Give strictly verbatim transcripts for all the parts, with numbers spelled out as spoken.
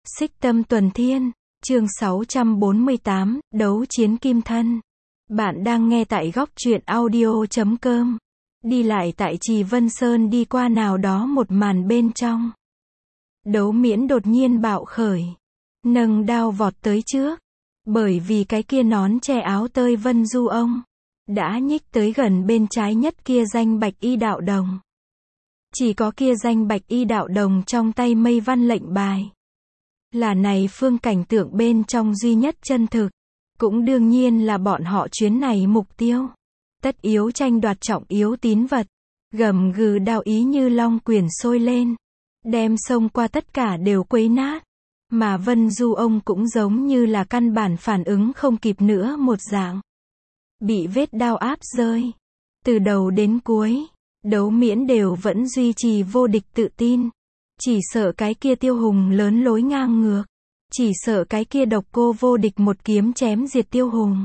Xích Tâm Tuần Thiên, chương sáu trăm bốn mươi tám, Đấu Chiến Kim Thân. Bạn đang nghe tại góc truyện audio chấm com. Đi lại tại Trì Vân Sơn đi qua nào đó một màn bên trong. Đấu Miễn đột nhiên bạo khởi, nâng đao vọt tới trước. Bởi vì cái kia nón che áo tơi Vân Du ông đã nhích tới gần bên trái nhất kia danh bạch y đạo đồng. Chỉ có kia danh bạch y đạo đồng trong tay mây văn lệnh bài. Là này phương cảnh tượng bên trong duy nhất chân thực. Cũng đương nhiên là bọn họ chuyến này mục tiêu. Tất yếu tranh đoạt trọng yếu tín vật. Gầm gừ đao ý như long quyển sôi lên. Đem xông qua tất cả đều quấy nát. Mà Vân Du ông cũng giống như là căn bản phản ứng không kịp nữa một dạng. Bị vết đao áp rơi. Từ đầu đến cuối, Đấu Miễn đều vẫn duy trì vô địch tự tin. Chỉ sợ cái kia Tiêu Hùng lớn lối ngang ngược. Chỉ sợ cái kia độc cô vô địch một kiếm chém diệt Tiêu Hùng.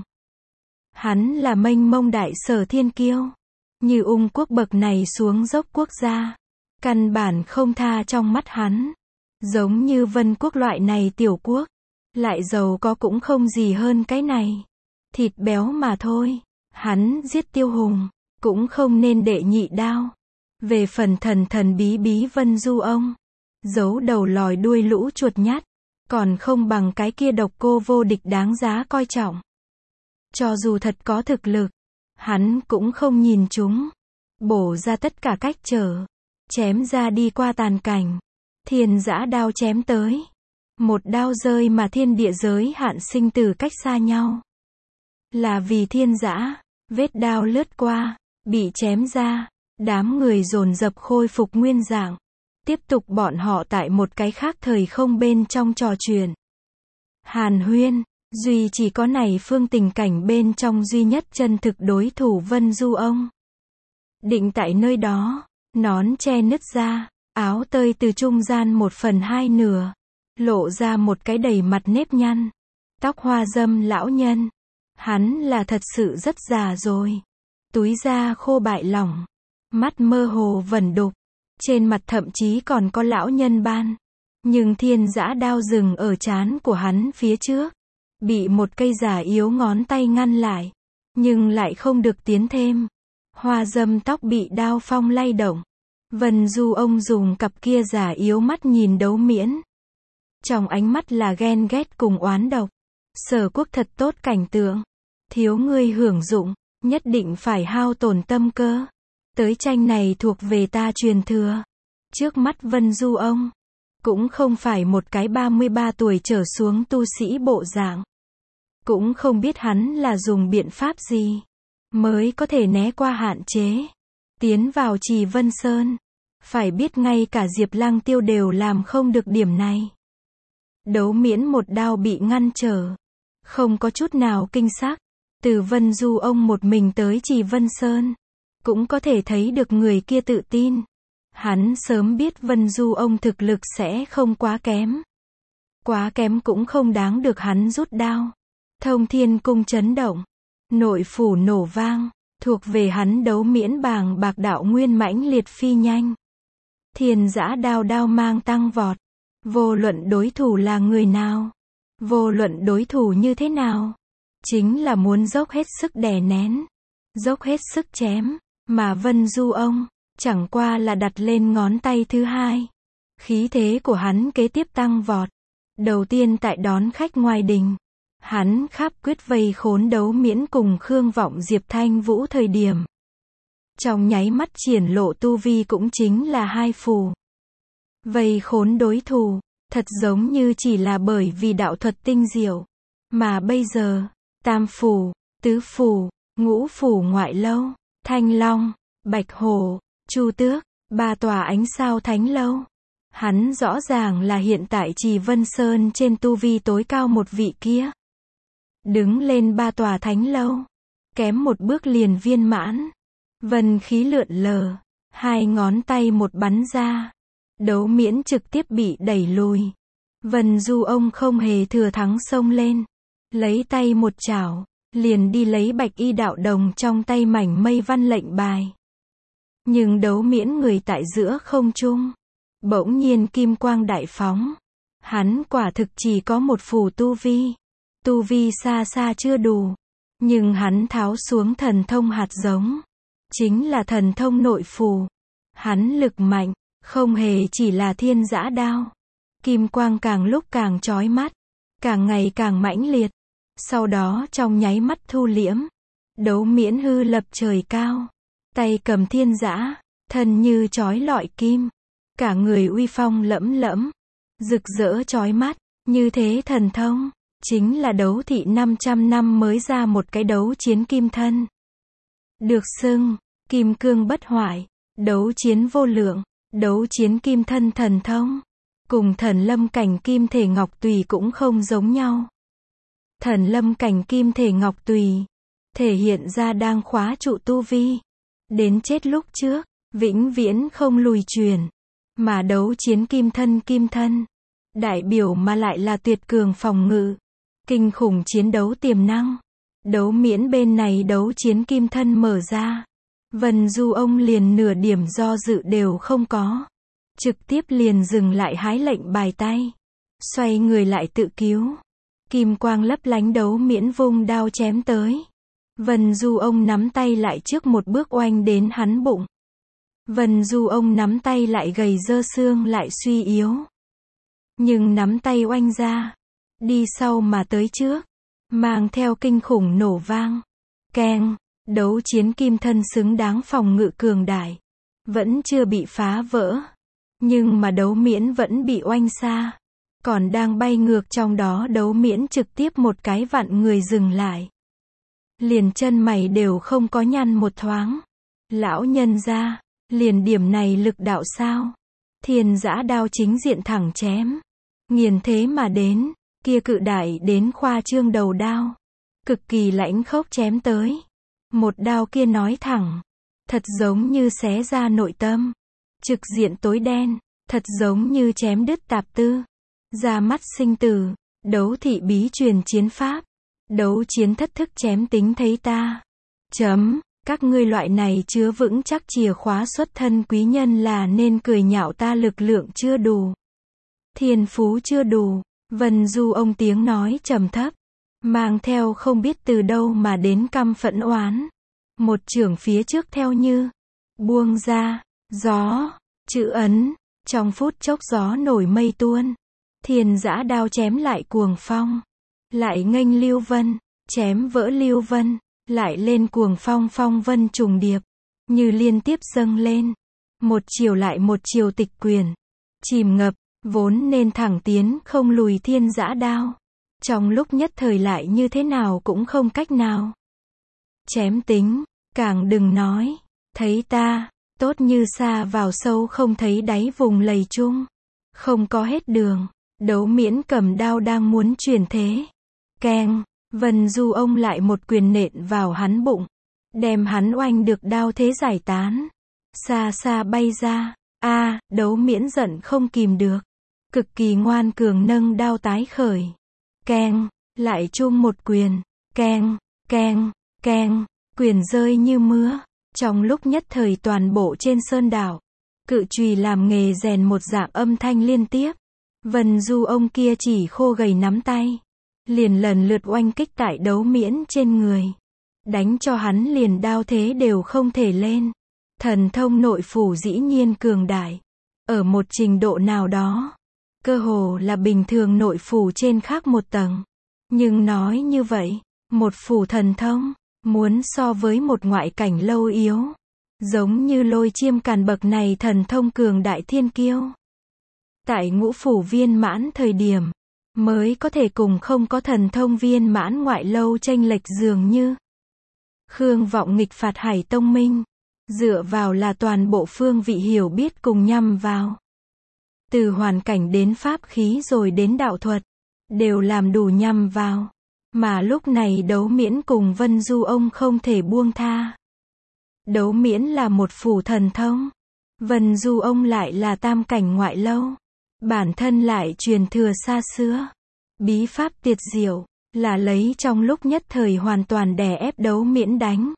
Hắn là mênh mông đại sở thiên kiêu. Như ung quốc bậc này xuống dốc quốc gia. Căn bản không tha trong mắt hắn. Giống như Vân quốc loại này tiểu quốc. Lại giàu có cũng không gì hơn cái này. Thịt béo mà thôi. Hắn giết Tiêu Hùng. Cũng không nên đệ nhị đao. Về phần thần thần bí bí Vân Du ông. Giấu đầu lòi đuôi lũ chuột nhắt. Còn không bằng cái kia độc cô vô địch đáng giá coi trọng. Cho dù thật có thực lực. Hắn cũng không nhìn chúng. Bổ ra tất cả cách trở. Chém ra đi qua tàn cảnh. Thiên giã đao chém tới. Một đao rơi mà thiên địa giới hạn sinh từ cách xa nhau. Là vì thiên giã. Vết đao lướt qua. Bị chém ra. Đám người dồn dập khôi phục nguyên dạng. Tiếp tục bọn họ tại một cái khác thời không bên trong trò chuyện. Hàn huyên. Duy chỉ có này phương tình cảnh bên trong duy nhất chân thực đối thủ Vân Du ông. Định tại nơi đó. Nón che nứt ra. Áo tơi từ trung gian một phần hai nửa. Lộ ra một cái đầy mặt nếp nhăn. Tóc hoa dâm lão nhân. Hắn là thật sự rất già rồi. Túi da khô bại lỏng. Mắt mơ hồ vẩn đục. Trên mặt thậm chí còn có lão nhân ban. Nhưng thiên giã đao dừng ở trán của hắn phía trước. Bị một cây giả yếu ngón tay ngăn lại. Nhưng lại không được tiến thêm. Hoa dâm tóc bị đao phong lay động. Vân Du ông dùng cặp kia giả yếu mắt nhìn Đấu Miễn. Trong ánh mắt là ghen ghét cùng oán độc. Sở quốc thật tốt cảnh tượng. Thiếu ngươi hưởng dụng. Nhất định phải hao tổn tâm cơ. Tới tranh này thuộc về ta truyền thừa. Trước mắt Vân Du ông. Cũng không phải một cái ba mươi ba tuổi trở xuống tu sĩ bộ dạng. Cũng không biết hắn là dùng biện pháp gì. Mới có thể né qua hạn chế. Tiến vào Trì Vân Sơn. Phải biết ngay cả Diệp Lăng Tiêu đều làm không được điểm này. Đấu Miễn một đao bị ngăn trở. Không có chút nào kinh sắc. Từ Vân Du ông một mình tới Trì Vân Sơn. Cũng có thể thấy được người kia tự tin. Hắn sớm biết Vân Du ông thực lực sẽ không quá kém. Quá kém cũng không đáng được hắn rút đao. Thông Thiên cung chấn động. Nội phủ nổ vang. Thuộc về hắn Đấu Miễn bàng bạc đạo nguyên mãnh liệt phi nhanh. Thiên giã đao đao mang tăng vọt. Vô luận đối thủ là người nào. Vô luận đối thủ như thế nào. Chính là muốn dốc hết sức đè nén. Dốc hết sức chém. Mà Vân Du ông. Chẳng qua là đặt lên ngón tay thứ hai. Khí thế của hắn kế tiếp tăng vọt. Đầu tiên tại đón khách ngoài đình. Hắn khắp quyết vây khốn Đấu Miễn cùng Khương Vọng Diệp Thanh Vũ thời điểm. Trong nháy mắt triển lộ tu vi cũng chính là hai phù. Vây khốn đối thủ. Thật giống như chỉ là bởi vì đạo thuật tinh diệu. Mà bây giờ. Tam phù, tứ phù, ngũ phù ngoại lâu. Thanh Long, Bạch Hổ, Chu Tước, ba tòa ánh sao thánh lâu. Hắn rõ ràng là hiện tại Trì Vân Sơn trên tu vi tối cao một vị kia. Đứng lên ba tòa thánh lâu. Kém một bước liền viên mãn. Vân khí lượn lờ. Hai ngón tay một bắn ra. Đấu Miễn trực tiếp bị đẩy lùi. Vân Du ông không hề thừa thắng xông lên. Lấy tay một chảo. Liền đi lấy bạch y đạo đồng trong tay mảnh mây văn lệnh bài. Nhưng Đấu Miễn người tại giữa không trung. Bỗng nhiên kim quang đại phóng. Hắn quả thực chỉ có một phù tu vi. Tu vi xa xa chưa đủ. Nhưng hắn tháo xuống thần thông hạt giống. Chính là thần thông nội phù. Hắn lực mạnh, không hề chỉ là thiên giã đao. Kim quang càng lúc càng chói mắt. Càng ngày càng mãnh liệt. Sau đó trong nháy mắt thu liễm. Đấu miễn hư lập trời cao. Tay cầm thiên giã. Thân như chói lọi kim. Cả người uy phong lẫm lẫm. Rực rỡ chói mắt. Như thế thần thông. Chính là đấu thị năm trăm năm mới ra một cái đấu chiến kim thân. Được xưng, kim cương bất hoại. Đấu chiến vô lượng. Đấu chiến kim thân thần thông. Cùng thần lâm cảnh kim thể ngọc tùy cũng không giống nhau. Thần lâm cảnh kim thể ngọc tùy. Thể hiện ra đang khóa trụ tu vi. Đến chết lúc trước. Vĩnh viễn không lùi truyền. Mà đấu chiến kim thân kim thân. Đại biểu mà lại là tuyệt cường phòng ngự. Kinh khủng chiến đấu tiềm năng. Đấu miễn bên này đấu chiến kim thân mở ra. Vân Du ông liền nửa điểm do dự đều không có. Trực tiếp liền dừng lại hái lệnh bài tay. Xoay người lại tự cứu. Kim quang lấp lánh đấu miễn vung đao chém tới. Vân Du ông nắm tay lại trước một bước oanh đến hắn bụng. Vân Du ông nắm tay lại gầy dơ xương lại suy yếu. Nhưng nắm tay oanh ra. Đi sau mà tới trước. Mang theo kinh khủng nổ vang. Keng. Đấu chiến kim thân xứng đáng phòng ngự cường đại. Vẫn chưa bị phá vỡ. Nhưng mà đấu miễn vẫn bị oanh xa. Còn đang bay ngược trong đó đấu miễn trực tiếp một cái vặn người dừng lại. Liền chân mày đều không có nhăn một thoáng. Lão nhân ra. Liền điểm này lực đạo sao? Thiên giã đao chính diện thẳng chém. Nghiền thế mà đến. Kia cự đại đến khoa trương đầu đao. Cực kỳ lãnh khốc chém tới. Một đao kia nói thẳng. Thật giống như xé ra nội tâm. Trực diện tối đen. Thật giống như chém đứt tạp tư. Ra mắt sinh tử. Đấu thị bí truyền chiến pháp. Đấu chiến thất thức chém tính thấy ta. Chấm. Các ngươi loại này chứa vững chắc chìa khóa xuất thân quý nhân là nên cười nhạo ta lực lượng chưa đủ. Thiên phú chưa đủ. Vân Du ông tiếng nói trầm thấp. Mang theo không biết từ đâu mà đến căm phẫn oán. Một chưởng phía trước theo như. Buông ra. Gió. Chữ ấn. Trong phút chốc gió nổi mây tuôn. Thiên giã đao chém lại cuồng phong. Lại nghênh lưu vân. Chém vỡ lưu vân. Lại lên cuồng phong phong vân trùng điệp. Như liên tiếp dâng lên. Một chiều lại một chiều tịch quyền. Chìm ngập. Vốn nên thẳng tiến không lùi thiên giã đao. Trong lúc nhất thời lại như thế nào cũng không cách nào. Chém tính. Càng đừng nói. Thấy ta. Tốt như xa vào sâu không thấy đáy vùng lầy chung. Không có hết đường. Đấu miễn cầm đao đang muốn chuyển thế. Keng. Vân Du ông lại một quyền nện vào hắn bụng. Đem hắn oanh được đao thế giải tán. Xa xa bay ra. A, à, đấu miễn giận không kìm được. Cực kỳ ngoan cường nâng đao tái khởi. Keng. Lại chung một quyền. Keng. Keng. Keng. Quyền rơi như mưa. Trong lúc nhất thời toàn bộ trên sơn đảo. Cự chùy làm nghề rèn một dạng âm thanh liên tiếp. Vân Du ông kia chỉ khô gầy nắm tay. Liền lần lượt oanh kích tại đấu miễn trên người. Đánh cho hắn liền đao thế đều không thể lên. Thần thông nội phủ dĩ nhiên cường đại. Ở một trình độ nào đó. Cơ hồ là bình thường nội phủ trên khác một tầng. Nhưng nói như vậy. Một phủ thần thông. Muốn so với một ngoại cảnh lâu yếu. Giống như lôi chiêm càn bậc này thần thông cường đại thiên kiêu. Tại ngũ phủ viên mãn thời điểm. Mới có thể cùng không có thần thông viên mãn ngoại lâu chênh lệch dường như. Khương Vọng nghịch phạt Hải Tông Minh. Dựa vào là toàn bộ phương vị hiểu biết cùng nhằm vào. Từ hoàn cảnh đến pháp khí rồi đến đạo thuật. Đều làm đủ nhằm vào. Mà lúc này đấu miễn cùng Vân Du ông không thể buông tha. Đấu miễn là một phủ thần thông. Vân Du ông lại là tam cảnh ngoại lâu. Bản thân lại truyền thừa xa xưa. Bí pháp tuyệt diệu. Là lấy trong lúc nhất thời hoàn toàn đè ép đấu miễn đánh.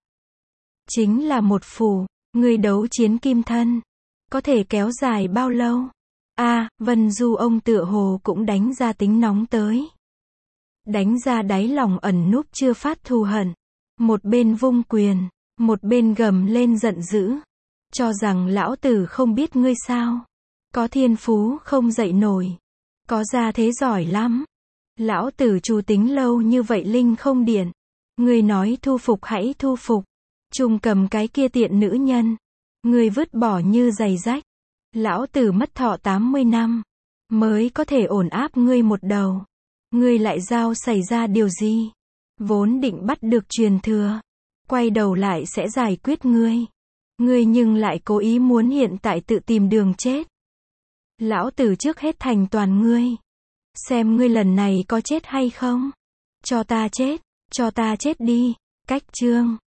Chính là một phủ. Người đấu chiến kim thân. Có thể kéo dài bao lâu? A, Vân Du ông tựa hồ cũng đánh ra tính nóng tới. Đánh ra đáy lòng ẩn núp chưa phát thù hận. Một bên vung quyền, một bên gầm lên giận dữ. Cho rằng lão tử không biết ngươi sao. Có thiên phú không dậy nổi. Có gia thế giỏi lắm. Lão tử trù tính lâu như vậy linh không điện. Ngươi nói thu phục hãy thu phục. Trung cầm cái kia tiện nữ nhân. Ngươi vứt bỏ như giày rách. Lão tử mất thọ tám mươi năm. Mới có thể ổn áp ngươi một đầu. Ngươi lại giao xảy ra điều gì? Vốn định bắt được truyền thừa. Quay đầu lại sẽ giải quyết ngươi. Ngươi nhưng lại cố ý muốn hiện tại tự tìm đường chết. Lão tử trước hết thành toàn ngươi. Xem ngươi lần này có chết hay không? Cho ta chết, cho ta chết đi. Cách chương